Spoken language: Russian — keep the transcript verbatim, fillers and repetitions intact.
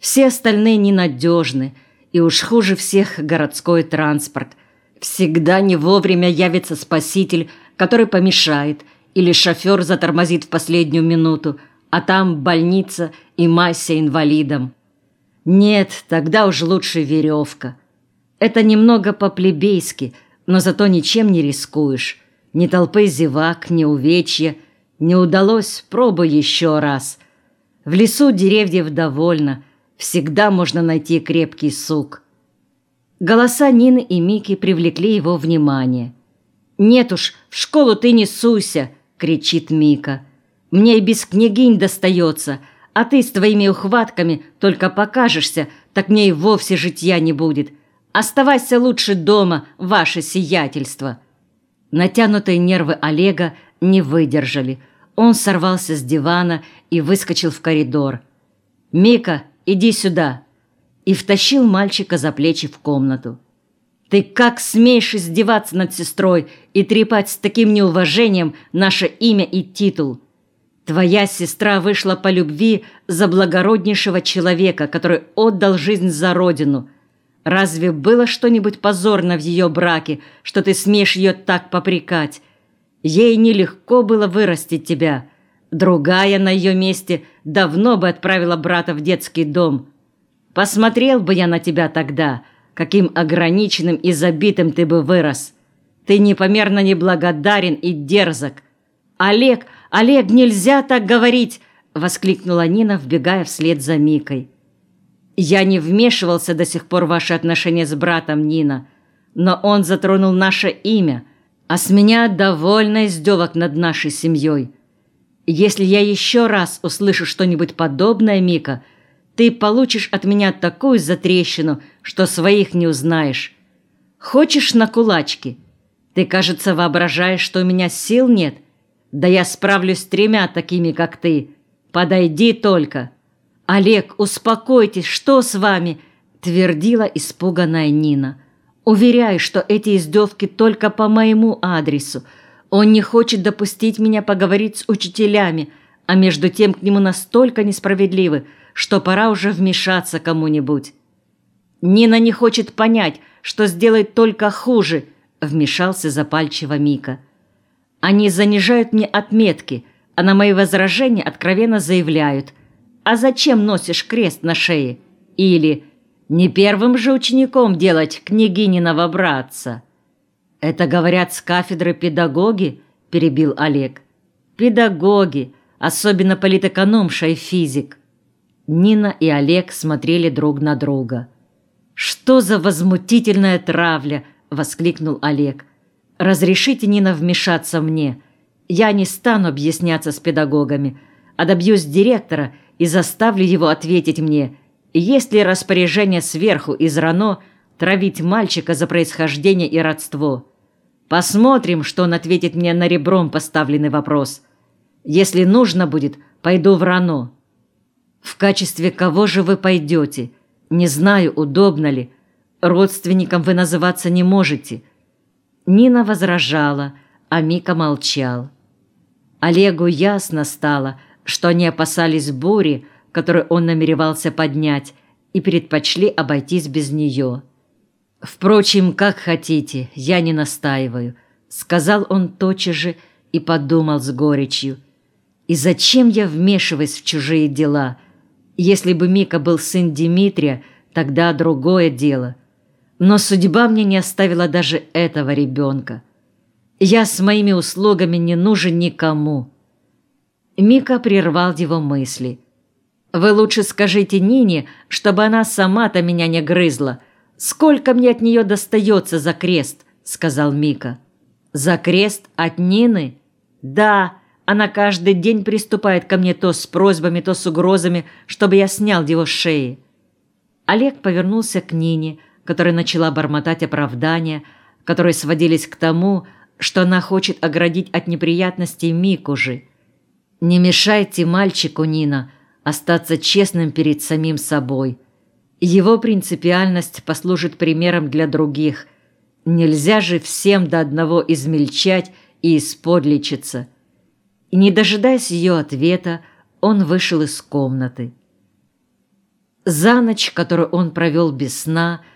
Все остальные ненадежны, и уж хуже всех городской транспорт. Всегда не вовремя явится спаситель, который помешает, или шофер затормозит в последнюю минуту, а там больница и майся инвалидом. Нет, тогда уж лучше веревка. Это немного по-плебейски, но зато ничем не рискуешь. Ни толпы зевак, ни увечья. Не удалось, пробуй еще раз. В лесу деревьев довольно, всегда можно найти крепкий сук. Голоса Нины и Мики привлекли его внимание. «Нет уж, в школу ты не суйся!» — кричит Мика. «Мне и без княгинь достается, а ты с твоими ухватками только покажешься, так мне и вовсе житья не будет. Оставайся лучше дома, ваше сиятельство!» Натянутые нервы Олега не выдержали. Он сорвался с дивана и выскочил в коридор. «Мика, иди сюда!» И втащил мальчика за плечи в комнату. «Ты как смеешь издеваться над сестрой и трепать с таким неуважением наше имя и титул? Твоя сестра вышла по любви за благороднейшего человека, который отдал жизнь за родину. Разве было что-нибудь позорно в ее браке, что ты смеешь ее так попрекать? Ей нелегко было вырастить тебя. Другая на ее месте давно бы отправила брата в детский дом. Посмотрел бы я на тебя тогда, каким ограниченным и забитым ты бы вырос. Ты непомерно неблагодарен и дерзок. Олег, Олег, нельзя так говорить!» — воскликнула Нина, вбегая вслед за Микой. «Я не вмешивался до сих пор в ваши отношения с братом, Нина, но он затронул наше имя, а с меня довольно издевок над нашей семьей. Если я еще раз услышу что-нибудь подобное, Мика, ты получишь от меня такую затрещину, что своих не узнаешь. Хочешь на кулачки? Ты, кажется, воображаешь, что у меня сил нет? Да я справлюсь с тремя такими, как ты. Подойди только!» «Олег, успокойтесь, что с вами?» – твердила испуганная Нина. «Уверяю, что эти издевки только по моему адресу. Он не хочет допустить меня поговорить с учителями, а между тем к нему настолько несправедливы, что пора уже вмешаться кому-нибудь». «Нина не хочет понять, что сделает только хуже», – вмешался запальчиво Мика. «Они занижают мне отметки, а на мои возражения откровенно заявляют: а зачем носишь крест на шее? Или не первым же учеником делать княгининого братца?» «Это говорят с кафедры педагоги», – перебил Олег. «Педагоги, особенно политэкономша и физик». Нина и Олег смотрели друг на друга. «Что за возмутительная травля!» – воскликнул Олег. «Разрешите, Нина, вмешаться мне. Я не стану объясняться с педагогами, а добьюсь директора и заставлю его ответить мне, есть ли распоряжение сверху из РАНО травить мальчика за происхождение и родство. Посмотрим, что он ответит мне на ребром поставленный вопрос. Если нужно будет, пойду в РАНО». «В качестве кого же вы пойдете? Не знаю, удобно ли. Родственником вы называться не можете». Нина возражала, а Мика молчал. Олегу ясно стало, что они опасались бури, которую он намеревался поднять, и предпочли обойтись без нее. «Впрочем, как хотите, я не настаиваю», — сказал он тотчас же и подумал с горечью. «И зачем я вмешиваюсь в чужие дела? Если бы Мика был сын Дмитрия, тогда другое дело. Но судьба мне не оставила даже этого ребенка. Я с моими услугами не нужен никому». Мика прервал его мысли. «Вы лучше скажите Нине, чтобы она сама-то меня не грызла. Сколько мне от нее достается за крест?» — сказал Мика. «За крест от Нины? Да, она каждый день приступает ко мне то с просьбами, то с угрозами, чтобы я снял его с шеи». Олег повернулся к Нине, которая начала бормотать оправдания, которые сводились к тому, что она хочет оградить от неприятностей Мику же. «Не мешайте мальчику, Нина, остаться честным перед самим собой. Его принципиальность послужит примером для других. Нельзя же всем до одного измельчать и исподличиться». И, не дожидаясь ее ответа, он вышел из комнаты. За ночь, которую он провел без сна,